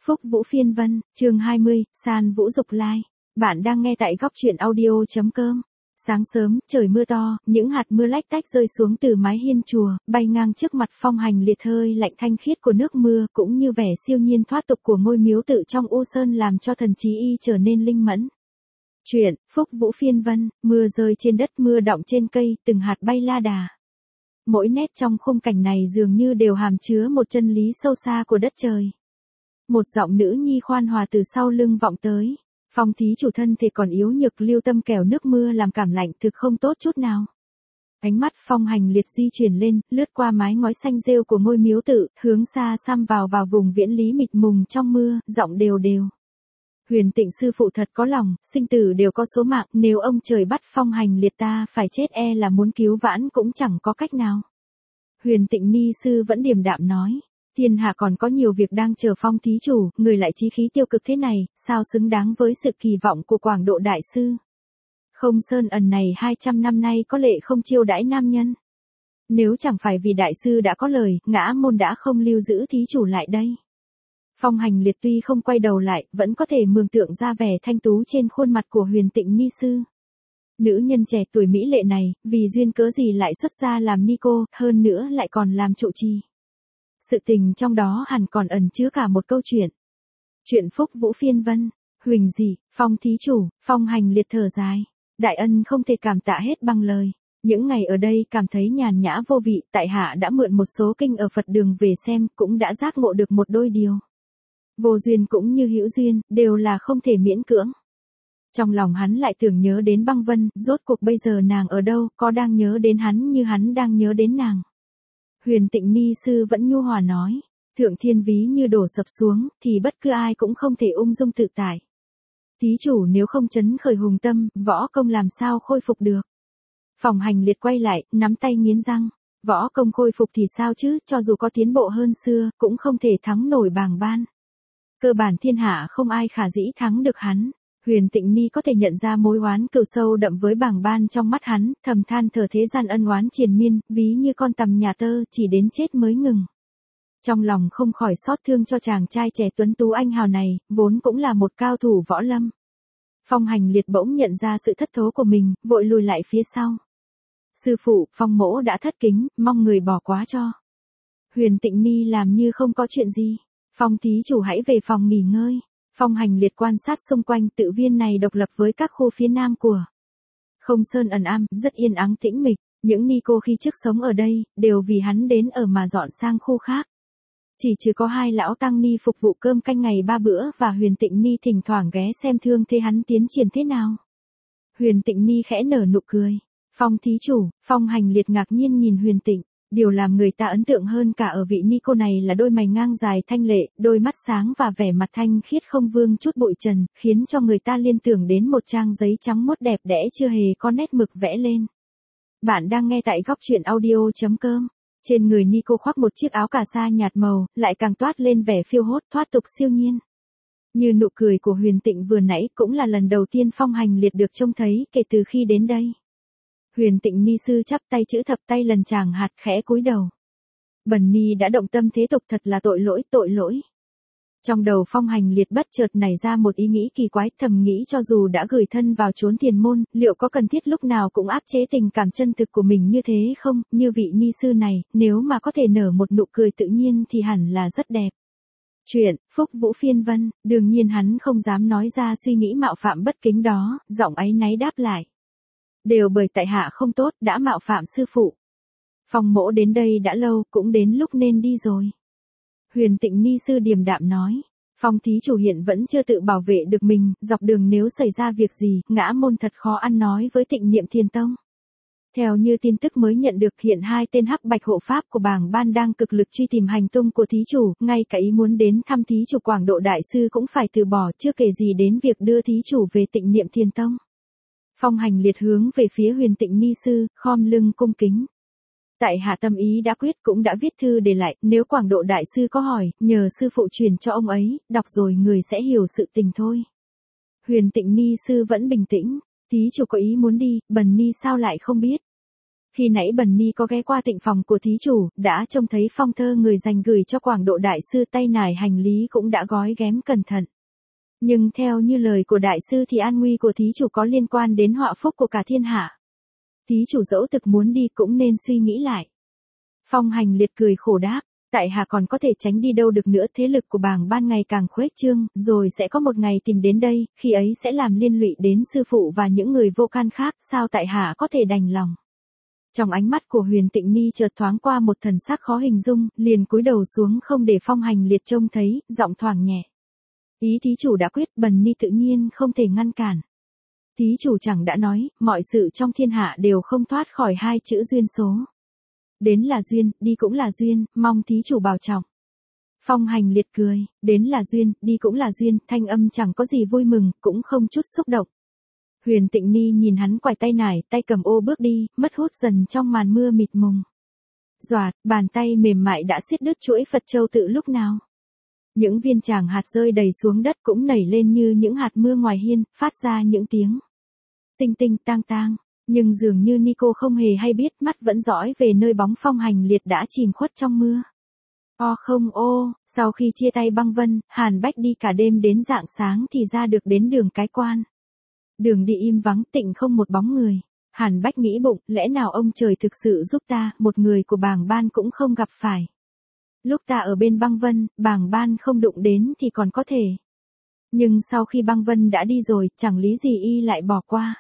Phúc Vũ Phiên Vân, chương 20, San Vũ Dục Lai. Bạn đang nghe tại góc truyện audio.com. Sáng sớm, trời mưa to, những hạt mưa lách tách rơi xuống từ mái hiên chùa, bay ngang trước mặt Phong Hành Liệt, hơi lạnh thanh khiết của nước mưa, cũng như vẻ siêu nhiên thoát tục của ngôi miếu tự trong U Sơn làm cho thần trí y trở nên linh mẫn. Chuyện, Phúc Vũ Phiên Vân, mưa rơi trên đất, mưa đọng trên cây, từng hạt bay la đà. Mỗi nét trong khung cảnh này dường như đều hàm chứa một chân lý sâu xa của đất trời. Một giọng nữ nhi khoan hòa từ sau lưng vọng tới. Phong thí chủ thân thể còn yếu nhược, lưu tâm kẻo nước mưa làm cảm lạnh, thực không tốt chút nào. Ánh mắt Phong Hành Liệt di chuyển lên, lướt qua mái ngói xanh rêu của ngôi miếu tự, hướng xa xăm vào vùng viễn lý mịt mùng trong mưa, giọng đều đều. Huyền Tịnh sư phụ thật có lòng, sinh tử đều có số mạng, nếu ông trời bắt Phong Hành Liệt ta phải chết, e là muốn cứu vãn cũng chẳng có cách nào. Huyền Tịnh ni sư vẫn điềm đạm nói. Thiên hạ còn có nhiều việc đang chờ Phong thí chủ, người lại chí khí tiêu cực thế này, sao xứng đáng với sự kỳ vọng của Quảng Độ đại sư. Không Sơn ẩn này 200 năm nay có lệ không chiêu đãi nam nhân. Nếu chẳng phải vì đại sư đã có lời, ngã môn đã không lưu giữ thí chủ lại đây. Phong Hành Liệt tuy không quay đầu lại, vẫn có thể mường tượng ra vẻ thanh tú trên khuôn mặt của Huyền Tịnh ni sư. Nữ nhân trẻ tuổi mỹ lệ này, vì duyên cớ gì lại xuất gia làm ni cô, hơn nữa lại còn làm trụ trì. Sự tình trong đó hẳn còn ẩn chứa cả một câu chuyện. Chuyện Phúc Vũ Phiên Vân, huỳnh dị, Phong thí chủ, Phong Hành Liệt thở dài. Đại ân không thể cảm tạ hết bằng lời. Những ngày ở đây cảm thấy nhàn nhã vô vị, tại hạ đã mượn một số kinh ở Phật đường về xem, cũng đã giác ngộ được một đôi điều. Vô duyên cũng như hữu duyên, đều là không thể miễn cưỡng. Trong lòng hắn lại tưởng nhớ đến Băng Vân, rốt cuộc bây giờ nàng ở đâu, có đang nhớ đến hắn như hắn đang nhớ đến nàng. Huyền Tịnh ni sư vẫn nhu hòa nói, thượng thiên ví như đổ sập xuống, thì bất cứ ai cũng không thể ung dung tự tại. Thí chủ nếu không chấn khởi hùng tâm, võ công làm sao khôi phục được. Phong Hành Liệt quay lại, nắm tay nghiến răng, võ công khôi phục thì sao chứ, cho dù có tiến bộ hơn xưa, cũng không thể thắng nổi Bàng Ban. Cơ bản thiên hạ không ai khả dĩ thắng được hắn. Huyền Tịnh ni có thể nhận ra mối oán cừu sâu đậm với Bàng Ban trong mắt hắn, thầm than thở thế gian ân oán triền miên, ví như con tằm nhà tơ, chỉ đến chết mới ngừng. Trong lòng không khỏi xót thương cho chàng trai trẻ tuấn tú anh hào này, vốn cũng là một cao thủ võ lâm. Phong Hành Liệt bỗng nhận ra sự thất thố của mình, vội lùi lại phía sau. Sư phụ, Phong mỗ đã thất kính, mong người bỏ quá cho. Huyền Tịnh ni làm như không có chuyện gì. Phong thí chủ hãy về phòng nghỉ ngơi. Phong Hành Liệt quan sát xung quanh, tự viên này độc lập với các khu phía nam của Không Sơn ẩn am, rất yên ắng tĩnh mịch. Những ni cô khi trước sống ở đây, đều vì hắn đến ở mà dọn sang khu khác. Chỉ trừ có hai lão tăng ni phục vụ cơm canh ngày 3 bữa và Huyền Tịnh ni thỉnh thoảng ghé xem thương thế hắn tiến triển thế nào. Huyền Tịnh ni khẽ nở nụ cười. Phong thí chủ, Phong Hành Liệt ngạc nhiên nhìn Huyền Tịnh. Điều làm người ta ấn tượng hơn cả ở vị ni cô này là đôi mày ngang dài thanh lệ, đôi mắt sáng và vẻ mặt thanh khiết không vương chút bụi trần, khiến cho người ta liên tưởng đến một trang giấy trắng muốt đẹp đẽ chưa hề có nét mực vẽ lên. Bạn đang nghe tại góc truyện audio.com. Trên người ni cô khoác một chiếc áo cà sa nhạt màu, lại càng toát lên vẻ phiêu hốt thoát tục siêu nhiên. Như nụ cười của Huyền Tịnh vừa nãy cũng là lần đầu tiên Phong Hành Liệt được trông thấy kể từ khi đến đây. Huyền Tịnh ni sư chắp tay chữ thập tay lần chàng hạt, khẽ cúi đầu. Bần ni đã động tâm thế tục, thật là tội lỗi, tội lỗi. Trong đầu Phong Hành Liệt bất chợt nảy ra một ý nghĩ kỳ quái, thầm nghĩ cho dù đã gửi thân vào chốn thiền môn, liệu có cần thiết lúc nào cũng áp chế tình cảm chân thực của mình như thế không, như vị ni sư này, nếu mà có thể nở một nụ cười tự nhiên thì hẳn là rất đẹp. Chuyện, Phúc Vũ Phiên Vân, đương nhiên hắn không dám nói ra suy nghĩ mạo phạm bất kính đó, giọng áy náy đáp lại. Đều bởi tại hạ không tốt, đã mạo phạm sư phụ. Phong mỗ đến đây đã lâu, cũng đến lúc nên đi rồi. Huyền Tịnh ni sư điềm đạm nói. Phong thí chủ hiện vẫn chưa tự bảo vệ được mình, dọc đường nếu xảy ra việc gì, ngã môn thật khó ăn nói với Tịnh Niệm Thiền Tông. Theo như tin tức mới nhận được, hiện hai tên hắc bạch hộ pháp của Bàng Ban đang cực lực truy tìm hành tung của thí chủ, ngay cả ý muốn đến thăm thí chủ Quảng Độ đại sư cũng phải từ bỏ, chưa kể gì đến việc đưa thí chủ về Tịnh Niệm Thiền Tông. Phong Hành Liệt hướng về phía Huyền Tịnh ni sư, khom lưng cung kính. Tại hạ tâm ý đã quyết, cũng đã viết thư để lại, nếu Quảng Độ đại sư có hỏi, nhờ sư phụ truyền cho ông ấy, đọc rồi người sẽ hiểu sự tình thôi. Huyền Tịnh ni sư vẫn bình tĩnh, thí chủ có ý muốn đi, bần ni sao lại không biết. Khi nãy Bần Ni có ghé qua tịnh phòng của thí chủ, đã trông thấy phong thơ người dành gửi cho Quảng Độ Đại Sư, tay nải hành lý cũng đã gói ghém cẩn thận. Nhưng theo như lời của Đại Sư thì an nguy của thí chủ có liên quan đến họa phúc của cả thiên hạ. Thí chủ dẫu thực muốn đi cũng nên suy nghĩ lại. Phong Hành Liệt cười khổ đáp, tại hạ còn có thể tránh đi đâu được nữa, thế lực của Bàng Ban ngày càng khuếch trương, rồi sẽ có một ngày tìm đến đây, khi ấy sẽ làm liên lụy đến sư phụ và những người vô can khác, sao tại hạ có thể đành lòng. Trong ánh mắt của Huyền Tịnh Ni chợt thoáng qua một thần sắc khó hình dung, liền cúi đầu xuống không để Phong Hành Liệt trông thấy, giọng thoảng nhẹ. Ý thí chủ đã quyết, Bần Ni tự nhiên không thể ngăn cản. Thí chủ chẳng đã nói, mọi sự trong thiên hạ đều không thoát khỏi hai chữ duyên số. Đến là duyên, đi cũng là duyên, mong thí chủ bảo trọng. Phong Hành Liệt cười, đến là duyên, đi cũng là duyên, thanh âm chẳng có gì vui mừng, cũng không chút xúc động. Huyền Tịnh Ni nhìn hắn quải tay nải, tay cầm ô bước đi, mất hút dần trong màn mưa mịt mùng. Doạt, bàn tay mềm mại đã siết đứt chuỗi Phật châu tự lúc nào. Những viên tràng hạt rơi đầy xuống đất cũng nảy lên như những hạt mưa ngoài hiên, phát ra những tiếng tinh tinh tang tang. Nhưng dường như Nico không hề hay biết, mắt vẫn dõi về nơi bóng Phong Hành Liệt đã chìm khuất trong mưa. Không ô, sau khi chia tay băng vân, Hàn Bách đi cả đêm đến rạng sáng thì ra được đến đường Cái Quan. Đường đi im vắng tịnh không một bóng người. Hàn Bách nghĩ bụng, lẽ nào ông trời thực sự giúp ta, một người của Bàng Ban cũng không gặp phải. Lúc ta ở bên băng vân, Bàng Ban không đụng đến thì còn có thể. Nhưng sau khi băng vân đã đi rồi, chẳng lý gì y lại bỏ qua.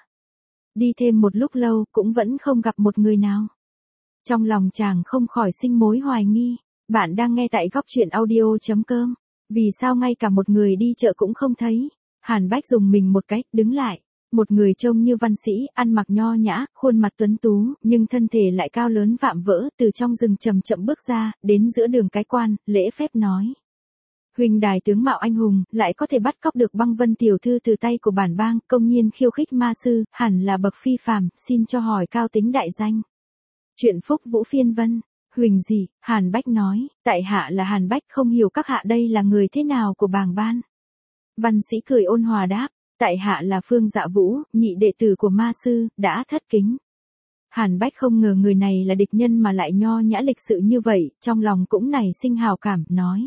Đi thêm một lúc lâu, cũng vẫn không gặp một người nào. Trong lòng chàng không khỏi sinh mối hoài nghi. Bạn đang nghe tại góc truyện audio.com. Vì sao ngay cả một người đi chợ cũng không thấy? Hàn Bách dùng mình một cái, đứng lại. Một người trông như văn sĩ, ăn mặc nho nhã, khuôn mặt tuấn tú, nhưng thân thể lại cao lớn vạm vỡ, từ trong rừng chậm chậm bước ra, đến giữa đường Cái Quan, lễ phép nói. Huỳnh đài tướng mạo anh hùng, lại có thể bắt cóc được băng vân tiểu thư từ tay của bản bang, công nhiên khiêu khích ma sư, hẳn là bậc phi phàm, xin cho hỏi cao tính đại danh. Chuyện Phúc Vũ Phiên Vân. Huỳnh gì? Hàn Bách nói, tại hạ là Hàn Bách, không hiểu các hạ đây là người thế nào của Bàng Ban. Văn sĩ cười ôn hòa đáp, tại hạ là Phương Dạ Vũ, nhị đệ tử của ma sư, đã thất kính. Hàn Bách không ngờ người này là địch nhân mà lại nho nhã lịch sự như vậy, trong lòng cũng nảy sinh hào cảm, nói.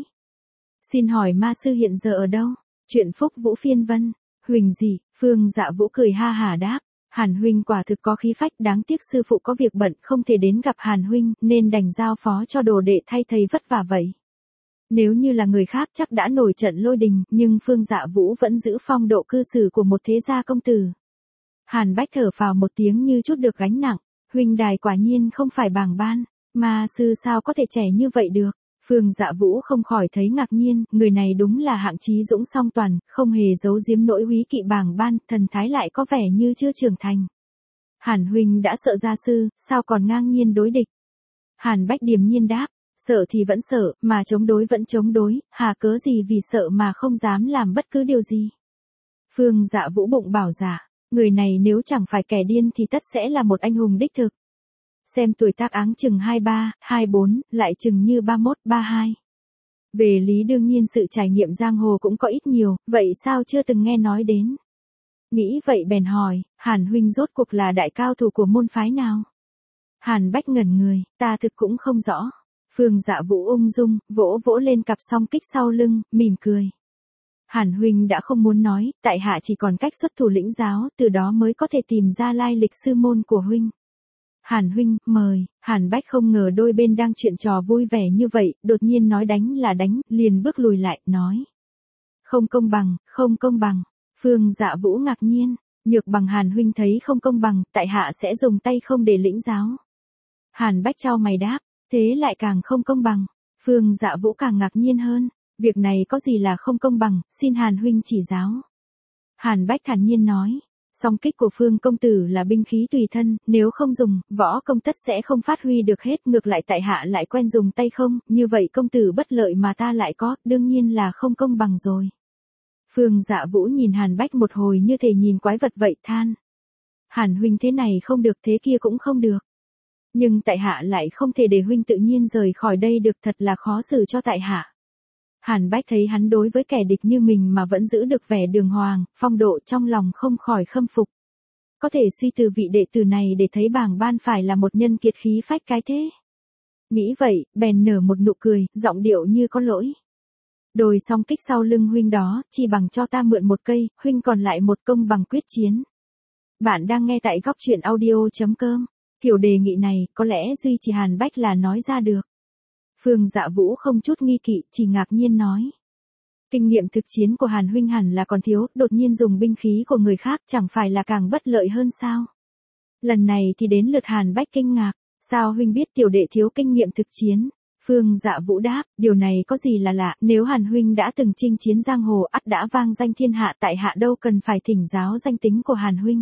Xin hỏi ma sư hiện giờ ở đâu? Chuyện Phúc Vũ Phiên Vân. Huỳnh gì? Phương Dạ Vũ cười ha hả đáp. Hàn huynh quả thực có khí phách, đáng tiếc sư phụ có việc bận không thể đến gặp Hàn huynh, nên đành giao phó cho đồ đệ thay thầy vất vả vậy. Nếu như là người khác chắc đã nổi trận lôi đình, nhưng Phương Dạ Vũ vẫn giữ phong độ cư xử của một thế gia công tử. Hàn Bách thở phào một tiếng như chút được gánh nặng. Huỳnh đài quả nhiên không phải Bàng Ban, ma sư sao có thể trẻ như vậy được? Phương Dạ Vũ không khỏi thấy ngạc nhiên, người này đúng là hạng trí dũng song toàn, không hề giấu giếm nỗi húy kỵ Bàng Ban, thần thái lại có vẻ như chưa trưởng thành. Hàn huynh đã sợ gia sư, sao còn ngang nhiên đối địch? Hàn Bách điềm nhiên đáp, sợ thì vẫn sợ, mà chống đối vẫn chống đối, hà cớ gì vì sợ mà không dám làm bất cứ điều gì. Phương Dạ Vũ bụng bảo dạ, người này nếu chẳng phải kẻ điên thì tất sẽ là một anh hùng đích thực. Xem tuổi tác áng chừng 23, 24, lại chừng như 31, 32. Về lý đương nhiên sự trải nghiệm giang hồ cũng có ít nhiều, vậy sao chưa từng nghe nói đến? Nghĩ vậy bèn hỏi, Hàn huynh rốt cuộc là đại cao thủ của môn phái nào? Hàn Bách ngẩn người, ta thực cũng không rõ. Phương Dạ Vũ ung dung, vỗ vỗ lên cặp song kích sau lưng, mỉm cười. Hàn huynh đã không muốn nói, tại hạ chỉ còn cách xuất thủ lĩnh giáo, từ đó mới có thể tìm ra lai lịch sư môn của huynh. Hàn huynh, mời. Hàn Bách không ngờ đôi bên đang chuyện trò vui vẻ như vậy, đột nhiên nói đánh là đánh, liền bước lùi lại, nói. Không công bằng, không công bằng. Phương Dạ Vũ ngạc nhiên, nhược bằng Hàn huynh thấy không công bằng, tại hạ sẽ dùng tay không để lĩnh giáo. Hàn Bách chau mày đáp, thế lại càng không công bằng. Phương Dạ Vũ càng ngạc nhiên hơn, việc này có gì là không công bằng, xin Hàn huynh chỉ giáo. Hàn Bách thản nhiên nói. Song kích của Phương công tử là binh khí tùy thân, nếu không dùng, võ công tất sẽ không phát huy được hết, ngược lại tại hạ lại quen dùng tay không, như vậy công tử bất lợi mà ta lại có, đương nhiên là không công bằng rồi. Phương Dạ Vũ nhìn Hàn Bách một hồi như thể nhìn quái vật vậy, than. Hàn huynh thế này không được, thế kia cũng không được. Nhưng tại hạ lại không thể để huynh tự nhiên rời khỏi đây được, thật là khó xử cho tại hạ. Hàn Bách thấy hắn đối với kẻ địch như mình mà vẫn giữ được vẻ đường hoàng, phong độ, trong lòng không khỏi khâm phục. có thể suy từ vị đệ tử này để thấy bàng ban phải là một nhân kiệt khí phách cái thế. Nghĩ vậy, bèn nở một nụ cười, giọng điệu như có lỗi. Đồi song kích sau lưng huynh đó, chỉ bằng cho ta mượn một cây, huynh còn lại một công bằng quyết chiến. Bạn đang nghe tại góc truyện audio.com. Kiểu đề nghị này, có lẽ duy chỉ Hàn Bách là nói ra được. Phương Dạ Vũ không chút nghi kỵ, chỉ ngạc nhiên nói. Kinh nghiệm thực chiến của Hàn huynh hẳn là còn thiếu, đột nhiên dùng binh khí của người khác chẳng phải là càng bất lợi hơn sao? Lần này thì đến lượt Hàn Bách kinh ngạc, sao huynh biết tiểu đệ thiếu kinh nghiệm thực chiến? Phương Dạ Vũ đáp, điều này có gì là lạ, nếu Hàn huynh đã từng chinh chiến giang hồ ắt đã vang danh thiên hạ, tại hạ đâu cần phải thỉnh giáo danh tính của Hàn huynh.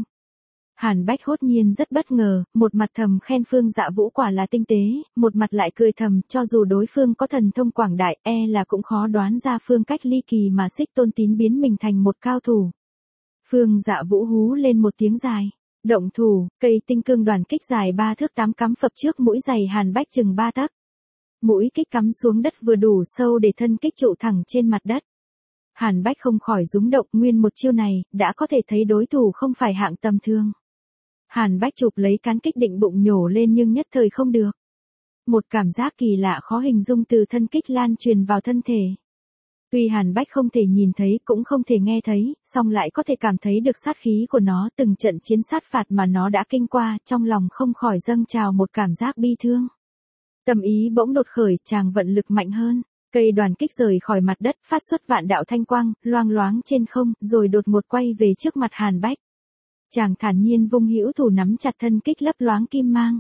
Hàn Bách hốt nhiên rất bất ngờ, một mặt thầm khen Phương Dạ Vũ quả là tinh tế, một mặt lại cười thầm, cho dù đối phương có thần thông quảng đại, là cũng khó đoán ra phương cách ly kỳ mà Xích Tôn Tín biến mình thành một cao thủ. Phương Dạ Vũ hú lên một tiếng dài, động thủ, cây tinh cương đoàn kích dài 3 thước 8 cắm phập trước mũi giày Hàn Bách chừng 3 tấc. Mũi kích cắm xuống đất vừa đủ sâu để thân kích trụ thẳng trên mặt đất. Hàn Bách không khỏi rúng động, nguyên một chiêu này, đã có thể thấy đối thủ không phải hạng tầm thường. Hàn Bách chụp lấy cán kích định bụng nhổ lên nhưng nhất thời không được. Một cảm giác kỳ lạ khó hình dung từ thân kích lan truyền vào thân thể. Tuy Hàn Bách không thể nhìn thấy cũng không thể nghe thấy, song lại có thể cảm thấy được sát khí của nó, từng trận chiến sát phạt mà nó đã kinh qua, trong lòng không khỏi dâng trào một cảm giác bi thương. Tâm ý bỗng đột khởi, chàng vận lực mạnh hơn, cây đoàn kích rời khỏi mặt đất, phát xuất vạn đạo thanh quang, loang loáng trên không, rồi đột ngột quay về trước mặt Hàn Bách. Chàng thản nhiên vung hữu thủ nắm chặt thân kích lấp loáng kim mang.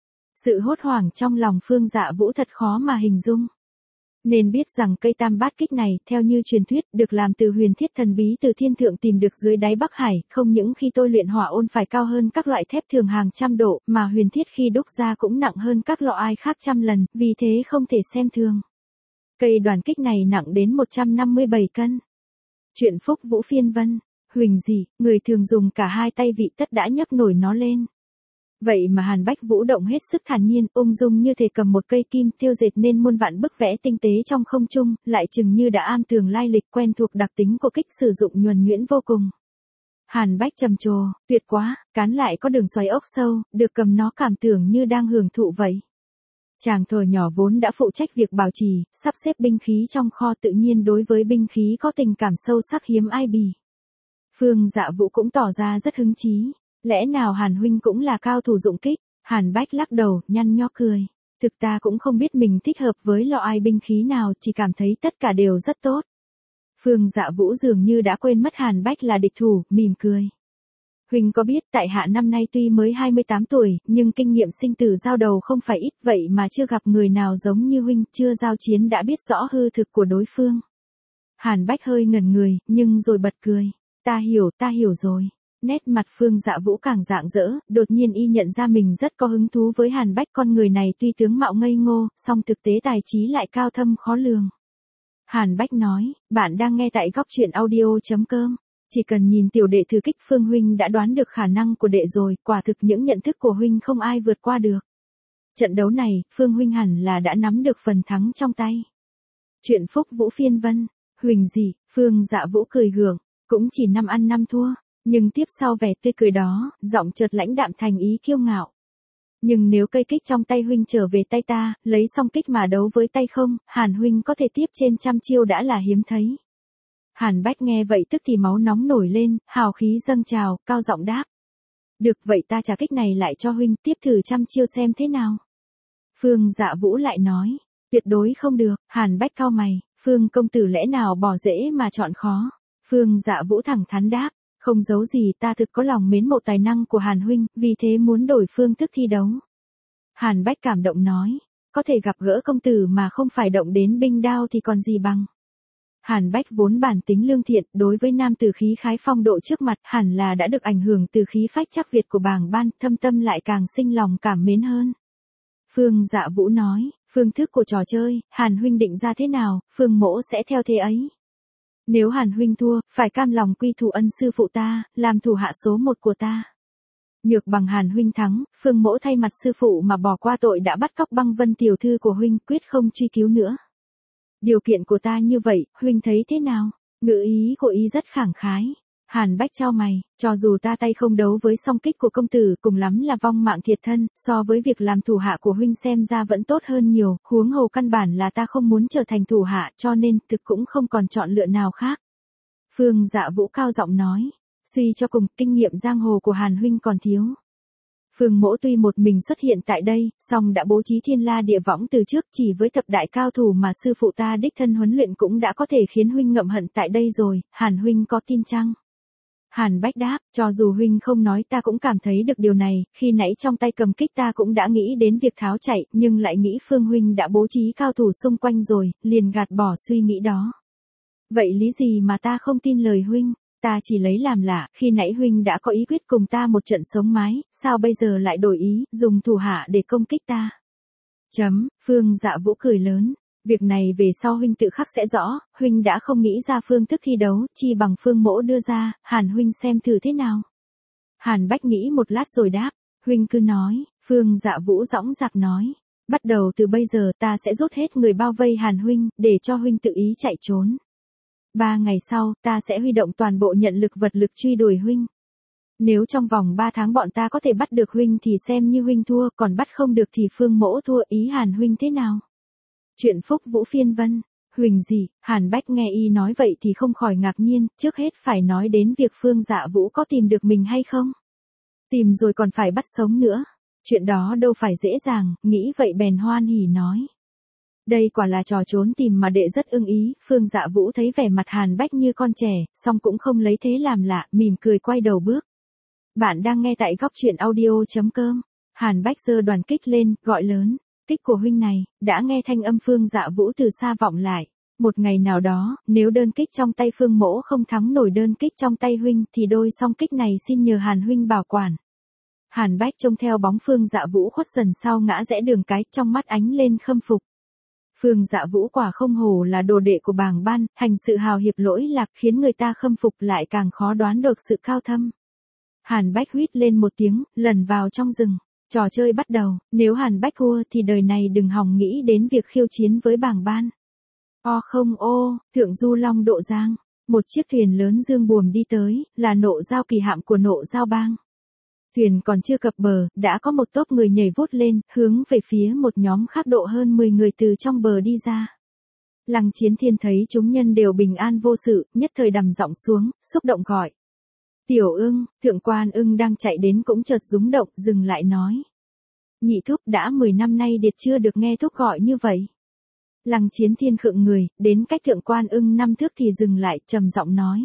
Sự hốt hoảng trong lòng Phương Dạ Vũ thật khó mà hình dung. Nên biết rằng cây tam bát kích này, theo như truyền thuyết, được làm từ huyền thiết thần bí từ thiên thượng tìm được dưới đáy Bắc Hải, không những khi tôi luyện hỏa ôn phải cao hơn các loại thép thường hàng trăm độ, mà huyền thiết khi đúc ra cũng nặng hơn các lọ ai khác trăm lần, vì thế không thể xem thường. Cây đoàn kích này nặng đến 157 cân. Chuyện Phúc Vũ Phiên Vân, huỳnh dị, người thường dùng cả hai tay vị tất đã nhấc nổi nó lên. Vậy mà Hàn Bách Vũ động hết sức thản nhiên, ung dung như thể cầm một cây kim tiêu dệt nên muôn vạn bức vẽ tinh tế trong không trung, lại chừng như đã am tường lai lịch quen thuộc đặc tính của kích sử dụng nhuần nhuyễn vô cùng. Hàn Bách trầm trồ, tuyệt quá, cán lại có đường xoáy ốc sâu, được cầm nó cảm tưởng như đang hưởng thụ vậy. Chàng thuở nhỏ vốn đã phụ trách việc bảo trì, sắp xếp binh khí trong kho, tự nhiên đối với binh khí có tình cảm sâu sắc hiếm ai bì. Phương Dạ Vũ cũng tỏ ra rất hứng chí. Lẽ nào Hàn huynh cũng là cao thủ dụng kích? Hàn Bách lắc đầu, nhăn nhó cười. Thực ta cũng không biết mình thích hợp với loại binh khí nào, chỉ cảm thấy tất cả đều rất tốt. Phương Dạ Vũ dường như đã quên mất Hàn Bách là địch thủ, mỉm cười. Huynh có biết tại hạ năm nay tuy mới 28 tuổi, nhưng kinh nghiệm sinh tử giao đầu không phải ít, vậy mà chưa gặp người nào giống như huynh, chưa giao chiến đã biết rõ hư thực của đối phương. Hàn Bách hơi ngẩn người, nhưng rồi bật cười. Ta hiểu rồi. Nét mặt Phương Dạ Vũ càng rạng rỡ, đột nhiên y nhận ra mình rất có hứng thú với Hàn Bách, con người này tuy tướng mạo ngây ngô, song thực tế tài trí lại cao thâm khó lường. Hàn Bách nói, bạn đang nghe tại góc truyện audio.com. Chỉ cần nhìn tiểu đệ thử kích Phương huynh đã đoán được khả năng của đệ rồi, quả thực những nhận thức của huynh không ai vượt qua được. Trận đấu này, Phương huynh hẳn là đã nắm được phần thắng trong tay. Chuyện Phúc Vũ Phiên Vân, huỳnh dị, Phương Dạ Vũ cười gượng, cũng chỉ 5 ăn 5 thua. Nhưng tiếp sau vẻ tươi cười đó, giọng chợt lãnh đạm thành ý kiêu ngạo. Nhưng nếu cây kích trong tay huynh trở về tay ta, lấy xong kích mà đấu với tay không, Hàn huynh có thể tiếp trên 100 chiêu đã là hiếm thấy. Hàn Bách nghe vậy tức thì máu nóng nổi lên, hào khí dâng trào, cao giọng đáp. Được vậy ta trả kích này lại cho huynh, tiếp thử 100 chiêu xem thế nào. Phương Dạ Vũ lại nói, tuyệt đối không được. Hàn Bách cau mày, Phương công tử lẽ nào bỏ dễ mà chọn khó. Phương Dạ Vũ thẳng thắn đáp. Không giấu gì, ta thực có lòng mến mộ tài năng của Hàn huynh, vì thế muốn đổi phương thức thi đấu. Hàn Bách cảm động nói, có thể gặp gỡ công tử mà không phải động đến binh đao thì còn gì bằng. Hàn Bách vốn bản tính lương thiện, đối với nam tử khí khái phong độ trước mặt, hẳn là đã được ảnh hưởng từ khí phách chắc Việt của bàng ban, thâm tâm lại càng sinh lòng cảm mến hơn. Phương Dạ Vũ nói, phương thức của trò chơi, Hàn huynh định ra thế nào, Phương mỗ sẽ theo thế ấy. Nếu Hàn huynh thua, phải cam lòng quy thù ân sư phụ ta, làm thủ hạ số 1 của ta. Nhược bằng Hàn huynh thắng, Phương mỗ thay mặt sư phụ mà bỏ qua tội đã bắt cóc Băng Vân tiểu thư của huynh, quyết không truy cứu nữa. Điều kiện của ta như vậy, huynh thấy thế nào? Ngữ ý của y rất khẳng khái. Hàn Bách chau mày, cho dù ta tay không đấu với song kích của công tử, cùng lắm là vong mạng thiệt thân, so với việc làm thủ hạ của huynh xem ra vẫn tốt hơn nhiều, huống hồ căn bản là ta không muốn trở thành thủ hạ, cho nên thực cũng không còn chọn lựa nào khác. Phương Dạ Vũ cao giọng nói, suy cho cùng, kinh nghiệm giang hồ của Hàn huynh còn thiếu. Phương Mỗ tuy một mình xuất hiện tại đây, song đã bố trí thiên la địa võng từ trước, chỉ với thập đại cao thủ mà sư phụ ta đích thân huấn luyện cũng đã có thể khiến huynh ngậm hận tại đây rồi, Hàn huynh có tin chăng? Hàn Bách đáp, cho dù huynh không nói ta cũng cảm thấy được điều này, khi nãy trong tay cầm kích ta cũng đã nghĩ đến việc tháo chạy, nhưng lại nghĩ Phương huynh đã bố trí cao thủ xung quanh rồi, liền gạt bỏ suy nghĩ đó. Vậy lý gì mà ta không tin lời huynh? Ta chỉ lấy làm lạ, khi nãy huynh đã có ý quyết cùng ta một trận sống mái, sao bây giờ lại đổi ý, dùng thủ hạ để công kích ta? Phương Dạ Vũ cười lớn. Việc này về sau huynh tự khắc sẽ rõ, huynh đã không nghĩ ra phương thức thi đấu, chi bằng Phương Mỗ đưa ra, Hàn huynh xem thử thế nào. Hàn Bách nghĩ một lát rồi đáp, huynh cứ nói, Phương Dạ Vũ dõng dạc nói. Bắt đầu từ bây giờ ta sẽ rút hết người bao vây Hàn huynh, để cho huynh tự ý chạy trốn. 3 ngày sau, ta sẽ huy động toàn bộ nhận lực vật lực truy đuổi huynh. Nếu trong vòng 3 tháng bọn ta có thể bắt được huynh thì xem như huynh thua, còn bắt không được thì Phương Mỗ thua, ý Hàn huynh thế nào? Chuyện Phúc Vũ phiên vân, huỳnh gì, Hàn Bách nghe y nói vậy thì không khỏi ngạc nhiên, trước hết phải nói đến việc Phương Dạ Vũ có tìm được mình hay không. Tìm rồi còn phải bắt sống nữa, chuyện đó đâu phải dễ dàng, nghĩ vậy bèn hoan hỉ nói. Đây quả là trò trốn tìm mà đệ rất ưng ý, Phương Dạ Vũ thấy vẻ mặt Hàn Bách như con trẻ, song cũng không lấy thế làm lạ, mỉm cười quay đầu bước. Bạn đang nghe tại góc truyện audio.com, Hàn Bách giơ đoàn kích lên, gọi lớn. Kích của huynh này, đã nghe thanh âm Phương Dạ Vũ từ xa vọng lại. Một ngày nào đó, nếu đơn kích trong tay Phương Mỗ không thắng nổi đơn kích trong tay huynh thì đôi song kích này xin nhờ Hàn huynh bảo quản. Hàn Bách trông theo bóng Phương Dạ Vũ khuất dần sau ngã rẽ đường cái, trong mắt ánh lên khâm phục. Phương Dạ Vũ quả không hổ là đồ đệ của Bàng Ban, hành sự hào hiệp lỗi lạc khiến người ta khâm phục lại càng khó đoán được sự cao thâm. Hàn Bách huýt lên một tiếng, lẩn vào trong rừng. Trò chơi bắt đầu, nếu Hàn Bách thua thì đời này đừng hòng nghĩ đến việc khiêu chiến với Bàng Ban. Thượng du Long Độ Giang, một chiếc thuyền lớn dương buồm đi tới, là Nộ Giao kỳ hạm của Nộ Giao Bang. Thuyền còn chưa cập bờ, đã có một tốp người nhảy vút lên, hướng về phía một nhóm khác độ hơn 10 người từ trong bờ đi ra. Lăng Chiến Thiên thấy chúng nhân đều bình an vô sự, nhất thời đằm giọng xuống, xúc động gọi. Tiểu Ưng, Thượng Quan Ưng đang chạy đến cũng chợt rúng động, dừng lại nói. Nhị thúc, đã 10 năm nay Điệt chưa được nghe thúc gọi như vậy. Lăng Chiến Thiên khựng người, đến cách Thượng Quan Ưng 5 thước thì dừng lại, trầm giọng nói.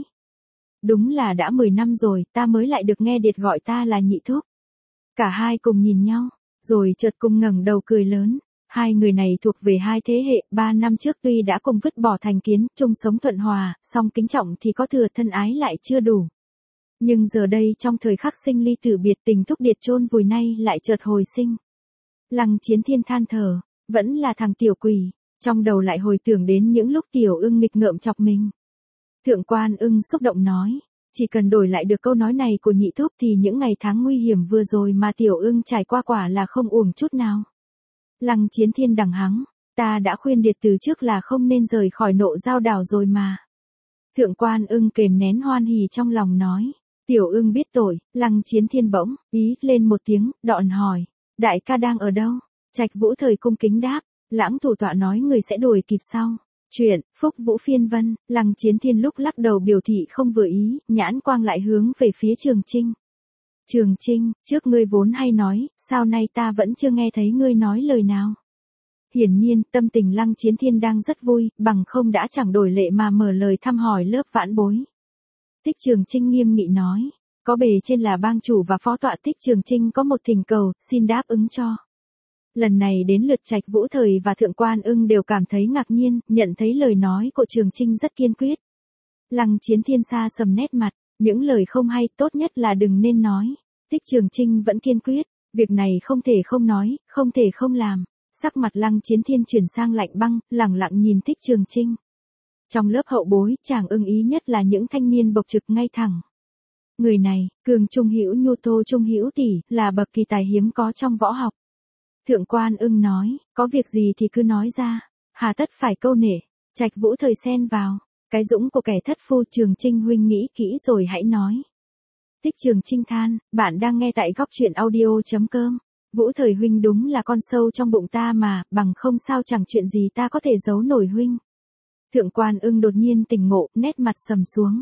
Đúng là đã 10 năm rồi, ta mới lại được nghe Điệt gọi ta là nhị thúc. Cả hai cùng nhìn nhau, rồi chợt cùng ngẩng đầu cười lớn. Hai người này thuộc về hai thế hệ, 3 năm trước tuy đã cùng vứt bỏ thành kiến, chung sống thuận hòa, song kính trọng thì có thừa thân ái lại chưa đủ. Nhưng giờ đây trong thời khắc sinh ly tử biệt, tình thúc Điệt chôn vùi nay lại chợt hồi sinh. Lăng Chiến Thiên than thở, vẫn là thằng tiểu quỷ, trong đầu lại hồi tưởng đến những lúc Tiểu Ưng nghịch ngợm chọc mình. Thượng Quan Ưng xúc động nói, chỉ cần đổi lại được câu nói này của nhị thúc thì những ngày tháng nguy hiểm vừa rồi mà Tiểu Ưng trải qua quả là không uổng chút nào. Lăng Chiến Thiên đằng hắng, ta đã khuyên Điệt từ trước là không nên rời khỏi Nộ Giao đảo rồi mà. Thượng Quan Ưng kềm nén hoan hỉ trong lòng nói, Tiểu Ưng biết tội. Lăng Chiến Thiên bỗng ý lên một tiếng, đọn hỏi, đại ca đang ở đâu? Trạch Vũ thời cung kính đáp, Lãng thủ tọa nói người sẽ đuổi kịp sau. Chuyện Phúc Vũ phiên vân. Lăng Chiến Thiên lúc lắc đầu biểu thị không vừa ý, nhãn quang lại hướng về phía Trường Trinh. Trường Trinh, trước ngươi vốn hay nói, sao nay ta vẫn chưa nghe thấy ngươi nói lời nào? Hiển nhiên, tâm tình Lăng Chiến Thiên đang rất vui, bằng không đã chẳng đổi lệ mà mở lời thăm hỏi lớp vãn bối. Tích Trường Trinh nghiêm nghị nói, có bề trên là bang chủ và phó tọa. Tích Trường Trinh có một thỉnh cầu, xin đáp ứng cho. Lần này đến lượt Trạch Vũ thời và Thượng Quan Ưng đều cảm thấy ngạc nhiên, nhận thấy lời nói của Trường Trinh rất kiên quyết. Lăng Chiến Thiên xa sầm nét mặt, những lời không hay tốt nhất là đừng nên nói. Tích Trường Trinh vẫn kiên quyết, việc này không thể không nói, không thể không làm. Sắc mặt Lăng Chiến Thiên chuyển sang lạnh băng, lẳng lặng nhìn Tích Trường Trinh. Trong lớp hậu bối, chàng ưng ý nhất là những thanh niên bộc trực ngay thẳng. Người này, Cường Trung Hữu Nhu Tô Trung Hữu tỷ, là bậc kỳ tài hiếm có trong võ học. Thượng Quan Ưng nói, có việc gì thì cứ nói ra, hà tất phải câu nể. Trạch Vũ thời xen vào, Cái dũng của kẻ thất phu. Trường Chinh huynh nghĩ kỹ rồi hãy nói. Tích Trường Chinh than, bạn đang nghe tại góc truyện audio.com. Vũ Thời huynh đúng là con sâu trong bụng ta mà, bằng không sao chẳng chuyện gì ta có thể giấu nổi huynh. Thượng Quan Ưng đột nhiên tỉnh ngộ, nét mặt sầm xuống.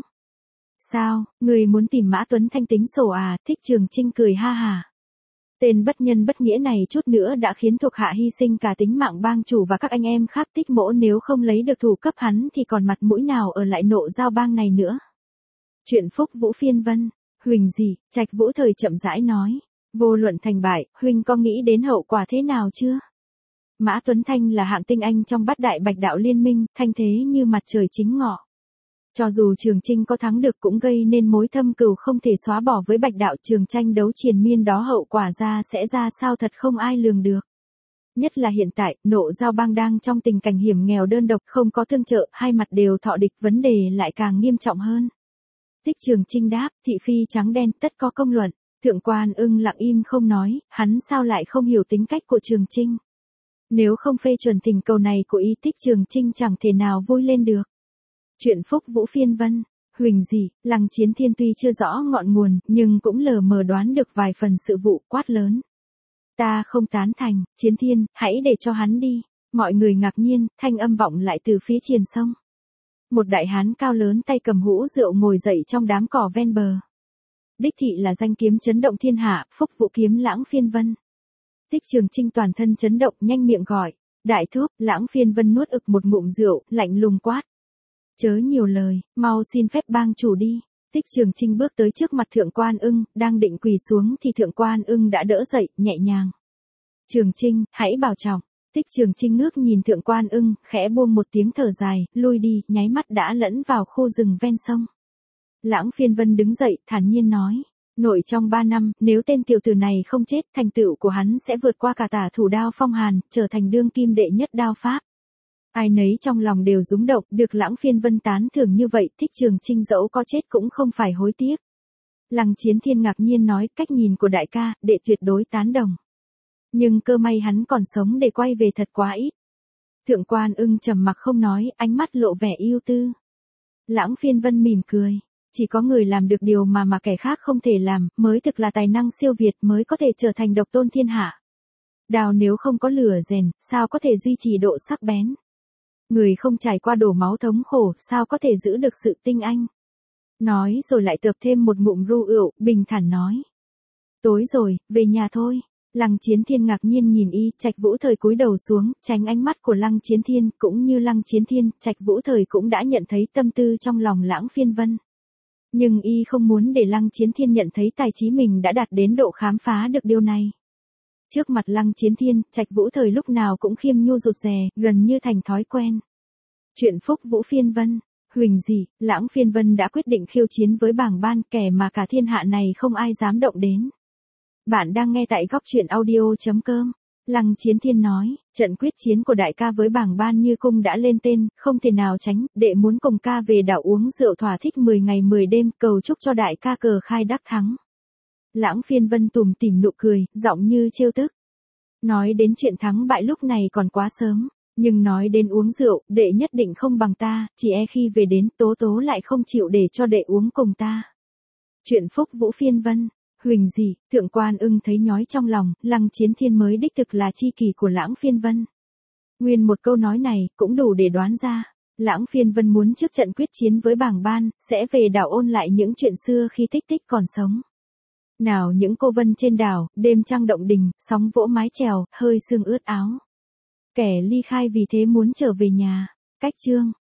Sao, người muốn tìm Mã Tuấn Thanh tính sổ à? Thích Trường Chinh cười ha hả. Tên bất nhân bất nghĩa này chút nữa đã khiến thuộc hạ hy sinh cả tính mạng bang chủ và các anh em khác. Tích Mỗ nếu không lấy được thủ cấp hắn thì còn mặt mũi nào ở lại Nộ Giao bang này nữa. Chuyện Phúc Vũ phiên vân. Huỳnh gì? Trạch Vũ Thời chậm rãi nói. Vô luận thành bại, huynh có nghĩ đến hậu quả thế nào chưa? Mã Tuấn Thanh là hạng tinh anh trong bát đại bạch đạo liên minh, thanh thế như mặt trời chính ngọ. Cho dù Trường Chinh có thắng được cũng gây nên mối thâm cừu không thể xóa bỏ với bạch đạo. Trường tranh đấu triền miên đó hậu quả sẽ ra sao thật không ai lường được. Nhất là hiện tại, Nộ Giao bang đang trong tình cảnh hiểm nghèo đơn độc, không có tương trợ, hai mặt đều thọ địch, vấn đề lại càng nghiêm trọng hơn. Tích Trường Chinh đáp, thị phi trắng đen tất có công luận. Thượng Quan Ưng lặng im không nói, hắn sao lại không hiểu tính cách của Trường Chinh. Nếu không phê chuẩn tình cầu này của y, Tích Trường Chinh chẳng thể nào vui lên được. Chuyện Phúc Vũ phiên vân. Huỳnh gì? Lăng Chiến Thiên tuy chưa rõ ngọn nguồn, nhưng cũng lờ mờ đoán được vài phần sự vụ. Quát lớn. Ta không tán thành. Chiến Thiên, hãy để cho hắn đi. Mọi người ngạc nhiên, thanh âm vọng lại từ phía triền sông. Một đại hán cao lớn tay cầm hũ rượu ngồi dậy trong đám cỏ ven bờ. Đích thị là danh kiếm chấn động thiên hạ, Phúc Vũ kiếm Lãng phiên vân. Tích Trường Chinh toàn thân chấn động, nhanh miệng gọi. Đại thúc. Lãng phiên vân nuốt ực một ngụm rượu, lạnh lùng quát. Chớ nhiều lời, mau xin phép bang chủ đi. Tích Trường Chinh bước tới trước mặt Thượng Quan Ưng, đang định quỳ xuống thì Thượng Quan Ưng đã đỡ dậy, nhẹ nhàng. Trường Chinh, hãy bảo trọng. Tích Trường Chinh ngước nhìn Thượng Quan Ưng, khẽ buông một tiếng thở dài, lui đi, nháy mắt đã lẫn vào khu rừng ven sông. Lãng phiên vân đứng dậy, thản nhiên nói. Nội trong 3 năm, nếu tên tiểu tử này không chết, thành tựu của hắn sẽ vượt qua cả tả thủ đao phong hàn, trở thành đương kim đệ nhất đao pháp. Ai nấy trong lòng đều rúng động, được Lãng phiên vân tán thưởng như vậy, Tích Trường Chinh dẫu có chết cũng không phải hối tiếc. Lăng Chiến Thiên ngạc nhiên nói, cách nhìn của đại ca, đệ tuyệt đối tán đồng. Nhưng cơ may hắn còn sống để quay về thật quá ít. Thượng Quan Ưng trầm mặc không nói, ánh mắt lộ vẻ ưu tư. Lãng phiên vân mỉm cười. Chỉ có người làm được điều mà kẻ khác không thể làm, mới thực là tài năng siêu việt, mới có thể trở thành độc tôn thiên hạ. Đào nếu không có lửa rèn, sao có thể duy trì độ sắc bén? Người không trải qua đổ máu thống khổ, sao có thể giữ được sự tinh anh? Nói rồi lại tợp thêm một ngụm rượu, bình thản nói. Tối rồi, về nhà thôi. Lăng Chiến Thiên ngạc nhiên nhìn y, Trạch Vũ Thời cúi đầu xuống, tránh ánh mắt của Lăng Chiến Thiên, cũng như Lăng Chiến Thiên, Trạch Vũ Thời cũng đã nhận thấy tâm tư trong lòng Lãng phiên vân. Nhưng y không muốn để Lăng Chiến Thiên nhận thấy tài trí mình đã đạt đến độ khám phá được điều này. Trước mặt Lăng Chiến Thiên, Trạch Vũ Thời lúc nào cũng khiêm nhu rụt rè, gần như thành thói quen. Chuyện Phúc Vũ phiên vân. Huỳnh gì? Lãng phiên vân đã quyết định khiêu chiến với Bàng Ban, kẻ mà cả thiên hạ này không ai dám động đến. Bạn đang nghe tại góc truyện audio.com. Lăng Chiến Thiên nói, trận quyết chiến của đại ca với Bàng Ban Như Cung đã lên tên, không thể nào tránh, đệ muốn cùng ca về đảo uống rượu thỏa thích 10 ngày 10 đêm, cầu chúc cho đại ca cờ khai đắc thắng. Lãng phiên vân tủm tỉm nụ cười, giọng như trêu tức. Nói đến chuyện thắng bại lúc này còn quá sớm, nhưng nói đến uống rượu, đệ nhất định không bằng ta, chỉ e khi về đến Tố Tố lại không chịu để cho đệ uống cùng ta. Chuyện Phúc Vũ phiên vân. Huỳnh gì? Thượng Quan Ưng thấy nhói trong lòng, Lăng Chiến Thiên mới đích thực là chi kỷ của Lãng phiên vân. Nguyên một câu nói này, cũng đủ để đoán ra. Lãng phiên vân muốn trước trận quyết chiến với Bàng Ban, sẽ về đảo ôn lại những chuyện xưa khi Tích Tích còn sống. Nào những cô vân trên đảo, đêm trăng động đình, sóng vỗ mái chèo, hơi sương ướt áo. Kẻ ly khai vì thế muốn trở về nhà. Cách chương.